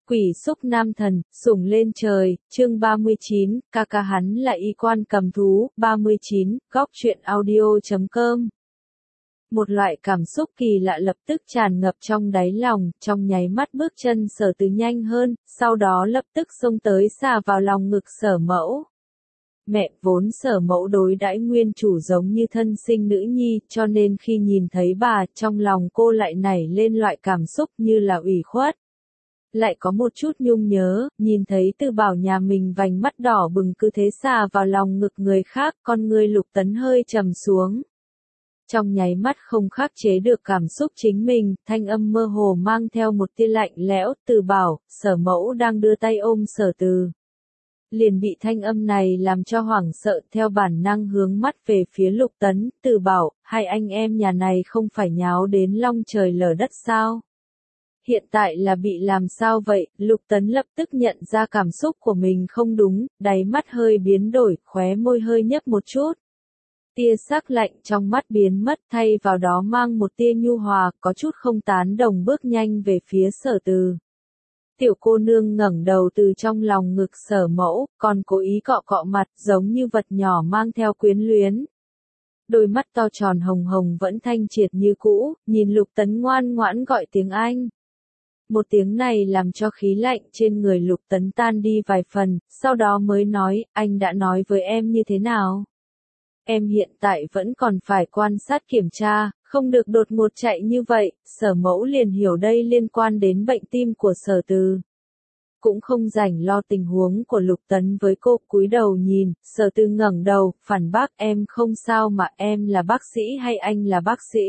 Quỷ xúc nam thần, sủng lên trời, chương 39, ca ca hắn là y quan cầm thú, 39, góc truyện audio.com. Một loại cảm xúc kỳ lạ lập tức tràn ngập trong đáy lòng, trong nháy mắt bước chân Sở Từ nhanh hơn, sau đó lập tức xông tới xà vào lòng ngực Sở Mẫu. Mẹ vốn Sở Mẫu đối đãi Nguyên Chủ giống như thân sinh nữ nhi, cho nên khi nhìn thấy bà, trong lòng cô lại nảy lên loại cảm xúc như là ủy khuất. Lại có một chút nhung nhớ, nhìn thấy Từ Bảo nhà mình vành mắt đỏ bừng cứ thế xà vào lòng ngực người khác, con người Lục Tấn hơi trầm xuống. Trong nháy mắt không khắc chế được cảm xúc chính mình, thanh âm mơ hồ mang theo một tia lạnh lẽo, Từ Bảo, Sở Mẫu đang đưa tay ôm Sở Từ. Liền bị thanh âm này làm cho hoảng sợ, theo bản năng hướng mắt về phía Lục Tấn, Từ Bảo, hai anh em nhà này không phải nháo đến long trời lở đất sao? Hiện tại là bị làm sao vậy? Lục Tấn lập tức nhận ra cảm xúc của mình không đúng, đáy mắt hơi biến đổi, khóe môi hơi nhấp một chút. Tia sắc lạnh trong mắt biến mất, thay vào đó mang một tia nhu hòa, có chút không tán đồng bước nhanh về phía Sở Từ. Tiểu cô nương ngẩng đầu từ trong lòng ngực Sở Mẫu, còn cố ý cọ cọ mặt, giống như vật nhỏ mang theo quyến luyến. Đôi mắt to tròn hồng hồng vẫn thanh triệt như cũ, nhìn Lục Tấn ngoan ngoãn gọi tiếng anh. Một tiếng này làm cho khí lạnh trên người Lục Tấn tan đi vài phần, sau đó mới nói, anh đã nói với em như thế nào? Em hiện tại vẫn còn phải quan sát kiểm tra, không được đột ngột chạy như vậy, Sở Mẫu liền hiểu đây liên quan đến bệnh tim của Sở Từ. Cũng không rảnh lo tình huống của Lục Tấn với cô, cúi đầu nhìn, Sở Từ ngẩng đầu, phản bác em không sao mà em là bác sĩ hay anh là bác sĩ?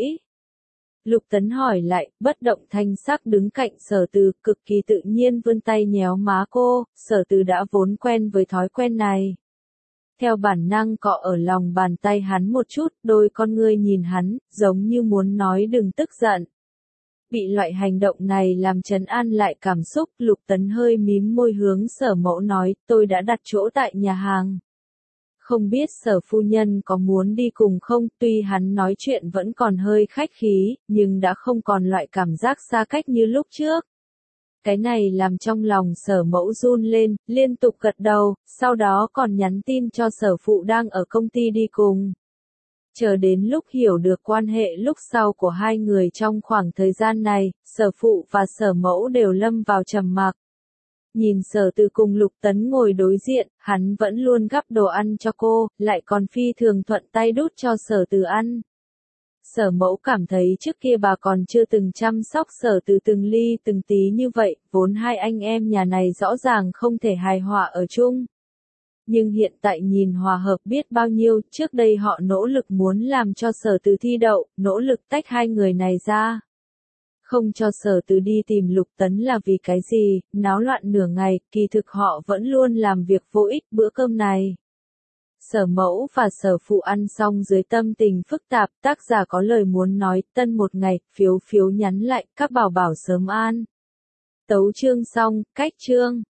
Lục Tấn hỏi lại, bất động thanh sắc đứng cạnh Sở Từ, cực kỳ tự nhiên vươn tay nhéo má cô, Sở Từ đã vốn quen với thói quen này. Theo bản năng cọ ở lòng bàn tay hắn một chút, đôi con ngươi nhìn hắn, giống như muốn nói đừng tức giận. Bị loại hành động này làm trấn an lại cảm xúc, Lục Tấn hơi mím môi hướng Sở Mẫu nói, tôi đã đặt chỗ tại nhà hàng. Không biết Sở phu nhân có muốn đi cùng không, tuy hắn nói chuyện vẫn còn hơi khách khí, nhưng đã không còn loại cảm giác xa cách như lúc trước. Cái này làm trong lòng Sở Mẫu run lên, liên tục gật đầu, sau đó còn nhắn tin cho Sở phụ đang ở công ty đi cùng. Chờ đến lúc hiểu được quan hệ lúc sau của hai người trong khoảng thời gian này, Sở phụ và Sở Mẫu đều lâm vào trầm mặc. Nhìn Sở Từ cùng Lục Tấn ngồi đối diện, hắn vẫn luôn gắp đồ ăn cho cô, lại còn phi thường thuận tay đút cho Sở Từ ăn. Sở Mẫu cảm thấy trước kia bà còn chưa từng chăm sóc Sở Từ từng ly từng tí như vậy, vốn hai anh em nhà này rõ ràng không thể hài hòa ở chung. Nhưng hiện tại nhìn hòa hợp biết bao nhiêu, trước đây họ nỗ lực muốn làm cho Sở Từ thi đậu, nỗ lực tách hai người này ra. Không cho Sở Từ đi tìm Lục Tấn là vì cái gì, náo loạn nửa ngày, kỳ thực họ vẫn luôn làm việc vô ích bữa cơm này. Sở Mẫu và Sở phụ ăn xong dưới tâm tình phức tạp, tác giả có lời muốn nói, tân một ngày, phiếu nhắn lại, các bảo bảo sớm an. Tấu chương xong, cách chương.